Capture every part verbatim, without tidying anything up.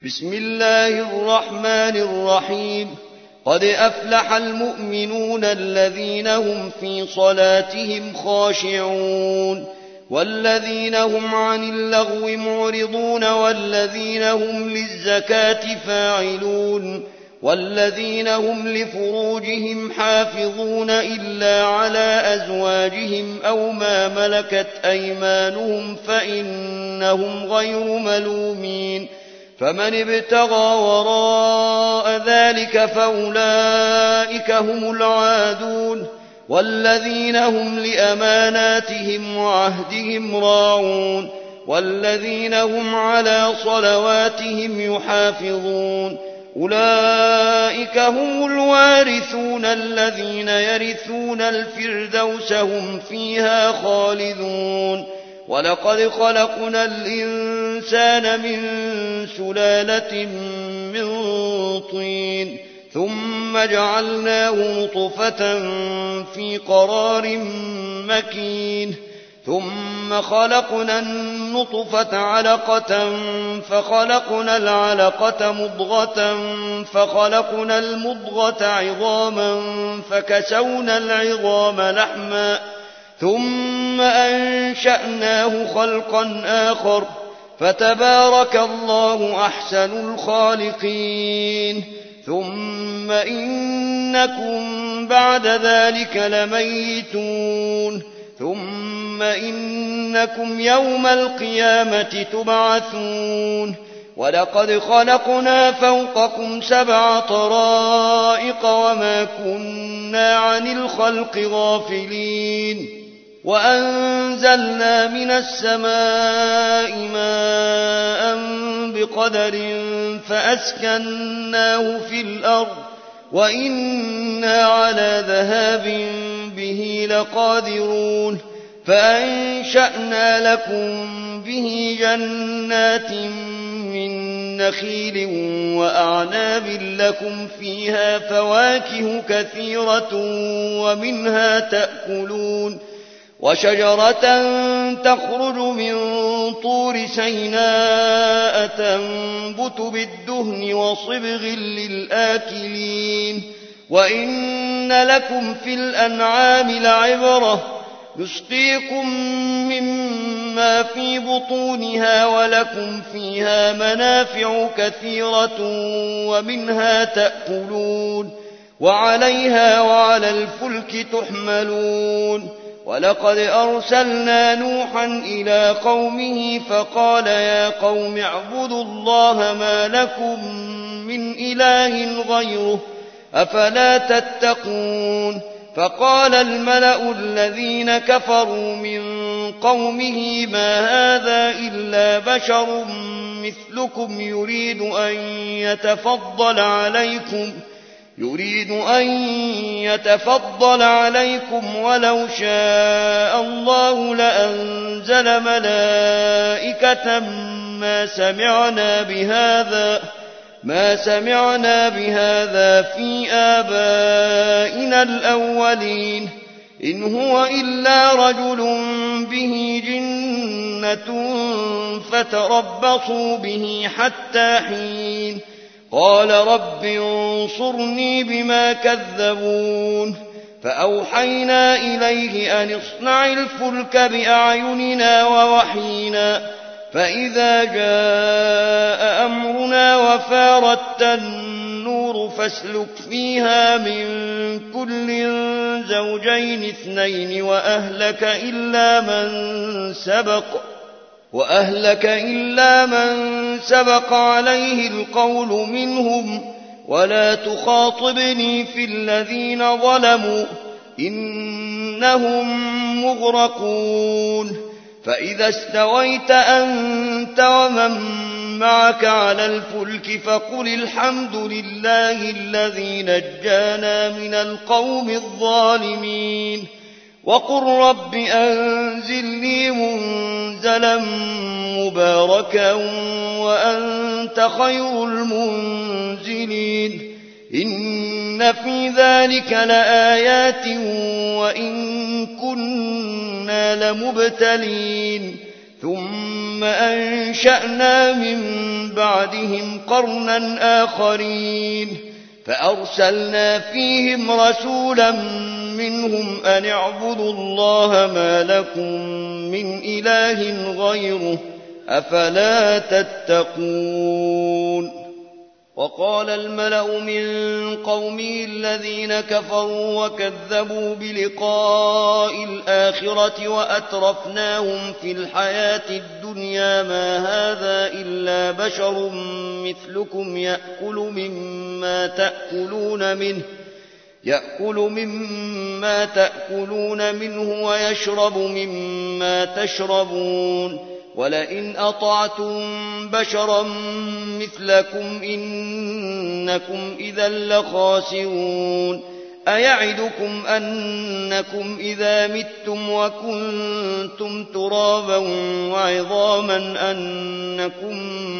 بسم الله الرحمن الرحيم قد أفلح المؤمنون الذين هم في صلاتهم خاشعون والذين هم عن اللغو معرضون والذين هم للزكاة فاعلون والذين هم لفروجهم حافظون إلا على أزواجهم أو ما ملكت أيمانهم فإنهم غير ملومين فمن ابتغى وراء ذلك فأولئك هم العادون والذين هم لأماناتهم وعهدهم راعون والذين هم على صلواتهم يحافظون أولئك هم الوارثون الذين يرثون الفردوس هم فيها خالدون ولقد خلقنا الإنسان من سلالة من طين ثم جعلناه نطفة في قرار مكين ثم خلقنا النطفة علقة فخلقنا العلقة مضغة فخلقنا المضغة عظاما فكسونا العظام لحما ثم أنشأناه خلقا آخر فتبارك الله أحسن الخالقين ثم إنكم بعد ذلك لميتون ثم إنكم يوم القيامة تبعثون ولقد خلقنا فوقكم سبع طرائق وما كنا عن الخلق غافلين وأنزلنا من السماء ماء بقدر فأسكناه في الأرض وإنا على ذهاب به لقادرون فأنشأنا لكم به جنات من نخيل وأعناب لكم فيها فواكه كثيرة ومنها تأكلون وشجرة تخرج من طور سيناء تنبت بالدهن وصبغ للآكلين وإن لكم في الأنعام لعبرة نسقيكم مما في بطونها ولكم فيها منافع كثيرة ومنها تأكلون وعليها وعلى الفلك تحملون ولقد أرسلنا نوحا إلى قومه فقال يا قوم اعبدوا الله ما لكم من إله غيره أفلا تتقون فقال الملأ الذين كفروا من قومه ما هذا إلا بشر مثلكم يريد أن يتفضل عليكم يريد أن يتفضل عليكم ولو شاء الله لأنزل ملائكة ما سمعنا بهذا ما سمعنا بهذا في آبائنا الأولين إن هو إلا رجل به جنة فتربصوا به حتى حين قال رب انصرني بما كذبون فأوحينا إليه أن اصنع الفلك بأعيننا ووحينا فإذا جاء أمرنا وفارت النور فاسلك فيها من كل زوجين اثنين وأهلك إلا من سبق وأهلك إلا من سبق عليه القول منهم ولا تخاطبني في الذين ظلموا إنهم مغرقون فإذا استويت أنت ومن معك على الفلك فقل الحمد لله الذي نجانا من القوم الظالمين وقل رب أنزلني منزلا مباركا وأنت خير المنزلين إن في ذلك لآيات وإن كنا لمبتلين ثم أنشأنا من بعدهم قرنا آخرين فأرسلنا فيهم رسولا منهم أن اعبدوا الله ما لكم من إله غيره أفلا تتقون وقال الملأ من قومه الذين كفروا وكذبوا بلقاء الآخرة وأترفناهم في الحياة الدنيا ما هذا إلا بشر مثلكم يأكل مما تأكلون منه يأكل مما تأكلون منه ويشرب مما تشربون ولئن أطعتم بشرا مثلكم إنكم إذا لخاسرون أيعدكم أنكم إذا متم وكنتم ترابا وعظاما أنكم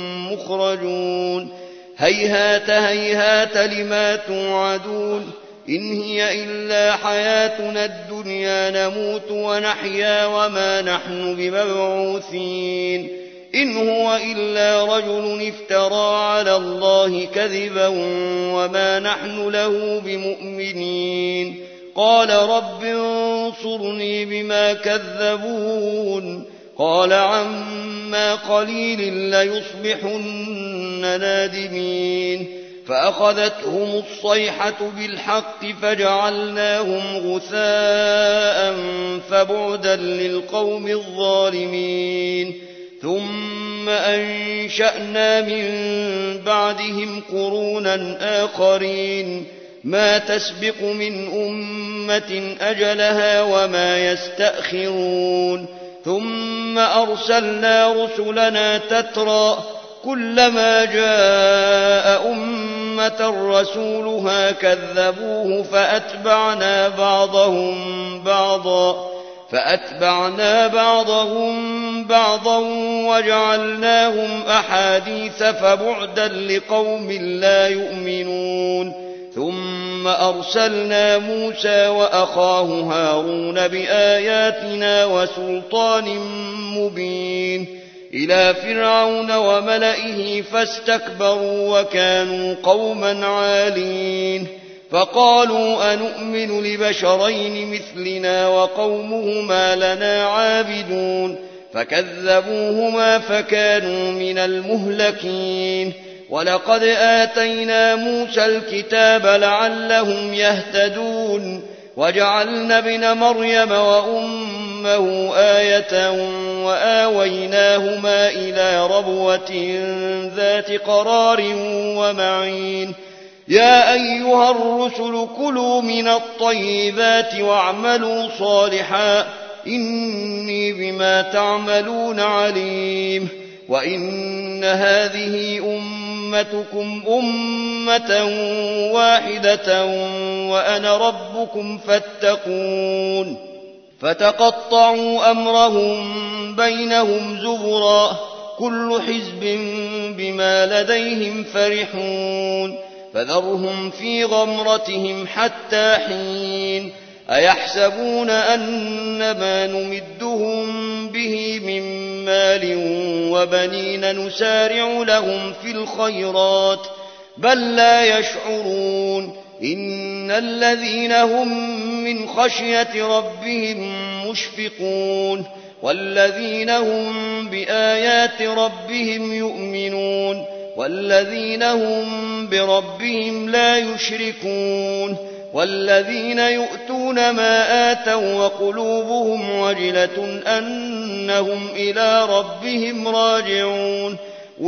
مخرجون هيهات هيهات لما توعدون إن هي إلا حياتنا الدنيا نموت ونحيا وما نحن بمبعوثين إن هو إلا رجل افترى على الله كذبا وما نحن له بمؤمنين قال رب انصرني بما كذبون قال عما قليل ليصبحن نادمين فأخذتهم الصيحة بالحق فجعلناهم غثاء فبعدا للقوم الظالمين ثم أنشأنا من بعدهم قرونا آخرين ما تسبق من أمة أجلها وما يستأخرون ثم أرسلنا رسلنا تترى كلما جاء أمة رسولها كذبوه فأتبعنا بعضهم بعضا فأتبعنا بعضهم بعضا وجعلناهم أحاديث فبعدا لقوم لا يؤمنون ثم أرسلنا موسى وأخاه هارون بآياتنا وسلطان مبين إلى فرعون وملئه فاستكبروا وكانوا قوما عالين فقالوا أنؤمن لبشرين مثلنا وقومهما لنا عابدون فكذبوهما فكانوا من المهلكين ولقد آتينا موسى الكتاب لعلهم يهتدون وجعلنا ابن مريم وأمه آية وآويناهما إلى ربوة ذات قرار ومعين يا أيها الرسل كلوا من الطيبات واعملوا صالحا إني بما تعملون عليم وإن هذه أمتكم أمة واحدة وأنا ربكم فاتقون فتقطعوا أمرهم بينهم زبرا كل حزب بما لديهم فرحون فذرهم في غمرتهم حتى حين أيحسبون أن ما نمدهم به من مال وبنين نسارع لهم في الخيرات بل لا يشعرون إن الذين هم من خشية ربهم مشفقون والذين هم بآيات ربهم يؤمنون والذين هم بربهم لا يشركون والذين يؤتون ما آتوا وقلوبهم وجلة أنهم إلى ربهم راجعون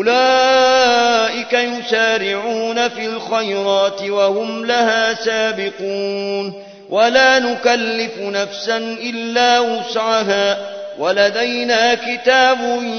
أولئك يسارعون في الخيرات وهم لها سابقون ولا نكلف نفسا إلا وسعها ولدينا كتاب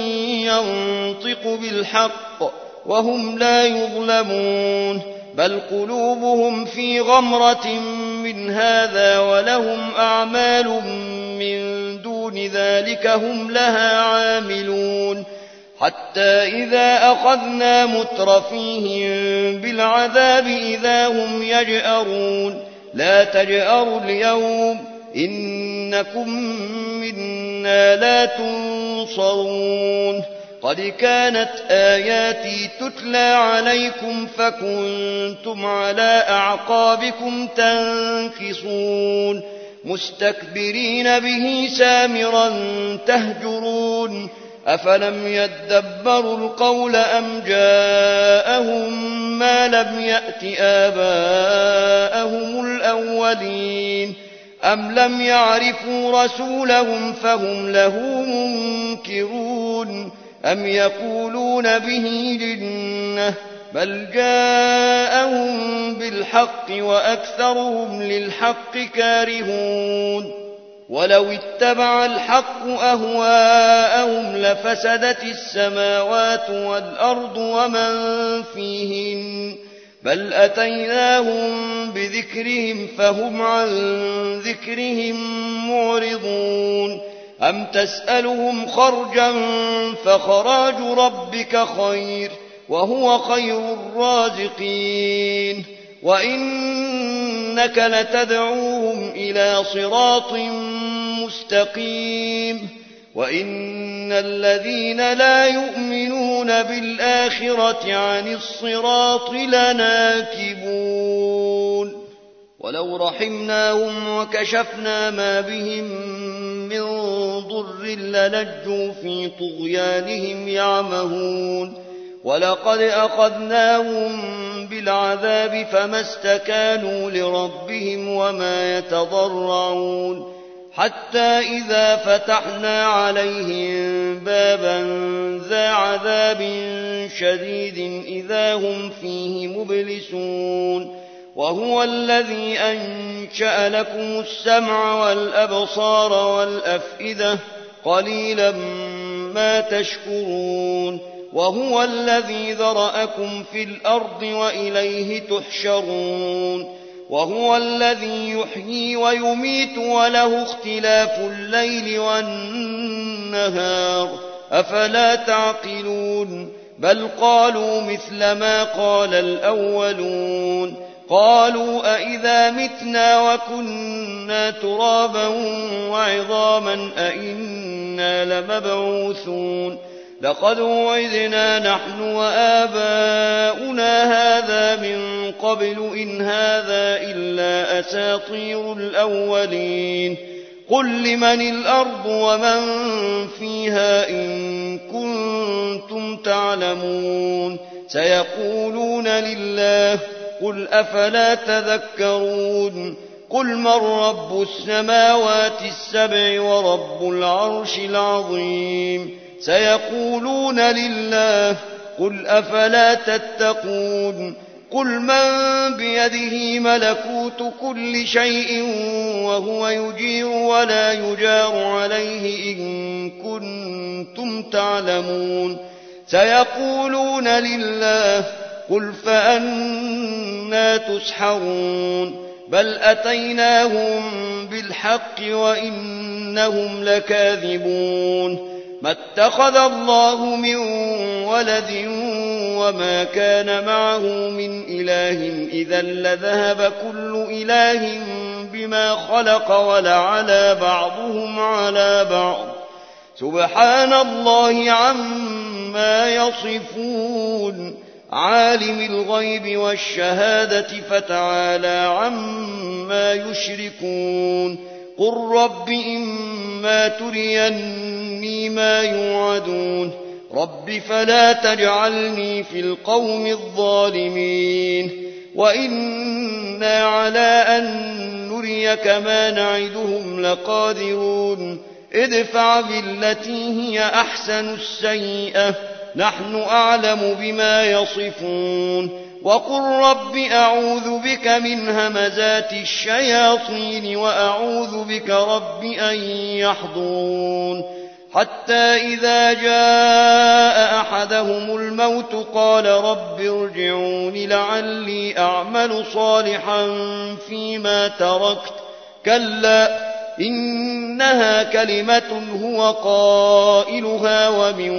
ينطق بالحق وهم لا يظلمون بل قلوبهم في غمرة من هذا ولهم أعمال من دون ذلك هم لها عاملون حتى إذا أخذنا مترفيهم بالعذاب إذا هم يجأرون لا تجأروا اليوم إنكم منا لا تنصرون قد كانت آياتي تتلى عليكم فكنتم على أعقابكم تنكصون مستكبرين به سامرا تهجرون أفلم يدبروا القول أم جاءهم ما لم يأت آباءهم الأولين أم لم يعرفوا رسولهم فهم له منكرون أم يقولون به جنة بل جاءهم بالحق وأكثرهم للحق كارهون ولو اتبع الحق أهواءهم لفسدت السماوات والأرض ومن فيهن بل أتيناهم بذكرهم فهم عن ذكرهم معرضون أم تسألهم خرجا فخراج ربك خير وهو خير الرازقين وإنك لتدعوهم إلى صراط مستقيم وإن الذين لا يؤمنون بالآخرة عن الصراط لناكبون ولو رحمناهم وكشفنا ما بهم من ضر للجوا في طغيانهم يعمهون ولقد أخذناهم بالعذاب فما استكانوا لربهم وما يتضرعون حتى إذا فتحنا عليهم بابا ذا عذاب شديد إذا هم فيه مبلسون وهو الذي أنشأ لكم السمع والأبصار والأفئدة قليلا ما تشكرون وهو الذي ذرأكم في الأرض وإليه تحشرون وهو الذي يحيي ويميت وله اختلاف الليل والنهار أفلا تعقلون بل قالوا مثل ما قال الأولون قالوا أئذا متنا وكنا ترابا وعظاما أئنا لمبعوثون لقد وعدنا نحن وآباؤنا هذا من قبل إن هذا إلا أساطير الأولين قل لمن الأرض ومن فيها إن كنتم تعلمون سيقولون لله قل أفلا تذكرون قل من رب السماوات السبع ورب العرش العظيم سيقولون لله قل أفلا تتقون قل من بيده ملكوت كل شيء وهو يجير ولا يجار عليه إن كنتم تعلمون سيقولون لله قل فأنى تسحرون بل أتيناهم بالحق وإنهم لكاذبون ما اتخذ الله من ولد وما كان معه من إله إذا لذهب كل إله بما خلق ولعلى بعضهم على بعض سبحان الله عما يصفون عالم الغيب والشهادة فتعالى عما يشركون قل رب إما تريني ما يوعدون رب فلا تجعلني في القوم الظالمين وإنا على أن نريك ما نعدهم لقادرون ادفع بالتي هي أحسن السيئة نحن أعلم بما يصفون وقل رب أعوذ بك من همزات الشياطين وأعوذ بك رب أن يحضرون حتى إذا جاء أحدهم الموت قال رب ارجعون لعلي أعمل صالحا فيما تركت كلا إنها كلمة هو قائلها ومن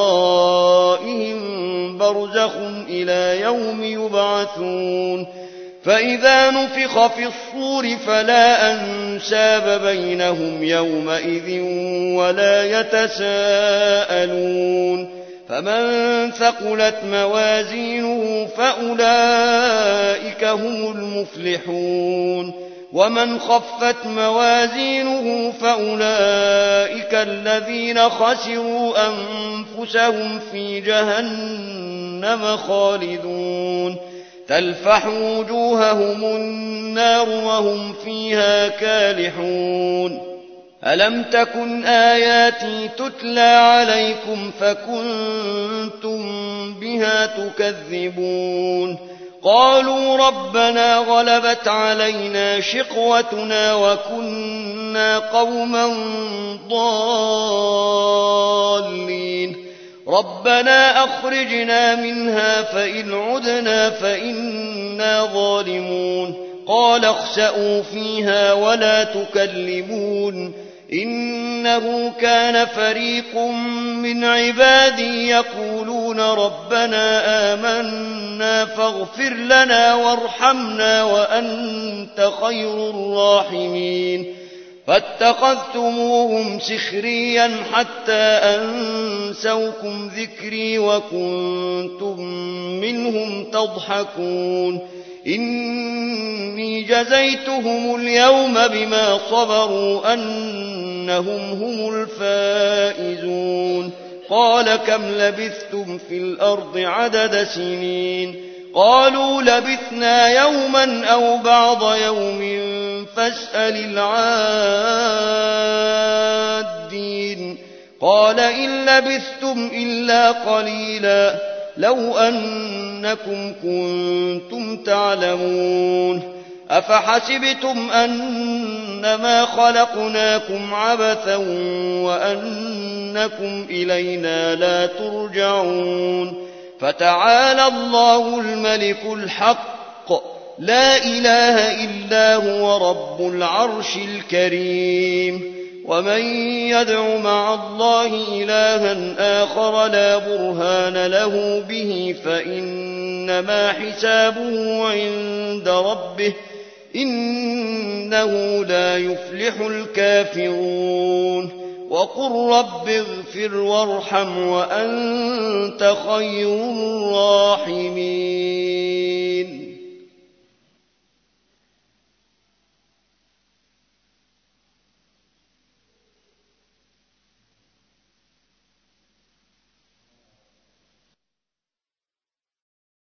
ورائهم برزخ إلى يوم يبعثون فإذا نفخ في الصور فلا أنساب بينهم يومئذ ولا يتساءلون فمن ثقلت موازينه فأولئك هم المفلحون ومن خفت موازينه فأولئك الذين خسروا أنفسهم في جهنم خالدون تلفح وجوههم النار وهم فيها كالحون ألم تكن آياتي تتلى عليكم فكنتم بها تكذبون قالوا ربنا غلبت علينا شقوتنا وكنا قوما ضالين ربنا أخرجنا منها فإن عدنا فإنا ظالمون قال اخسئوا فيها ولا تكلمون إنه كان فريق من عبادي يقولون ربنا آمنا فاغفر لنا وارحمنا وأنت خير الراحمين فاتخذتموهم سخريا حتى أنسوكم ذكري وكنتم منهم تضحكون إني جزيتهم اليوم بما صبروا أنهم هم الفائزون قال كم لبثتم في الأرض عدد سنين قالوا لبثنا يوما أو بعض يوم فاسأل العادين قال إن لبثتم إلا قليلا لو أنكم كنتم تعلمون أفحسبتم أنما خلقناكم عبثا وأنكم إلينا لا ترجعون فتعالى الله الملك الحق لا إله إلا هو رب العرش الكريم ومن يدع مع الله إلها آخر لا برهان له به فإنما حسابه عند ربه إنه لا يفلح الكافرون وقل رب اغفر وارحم وأنت خير الراحمين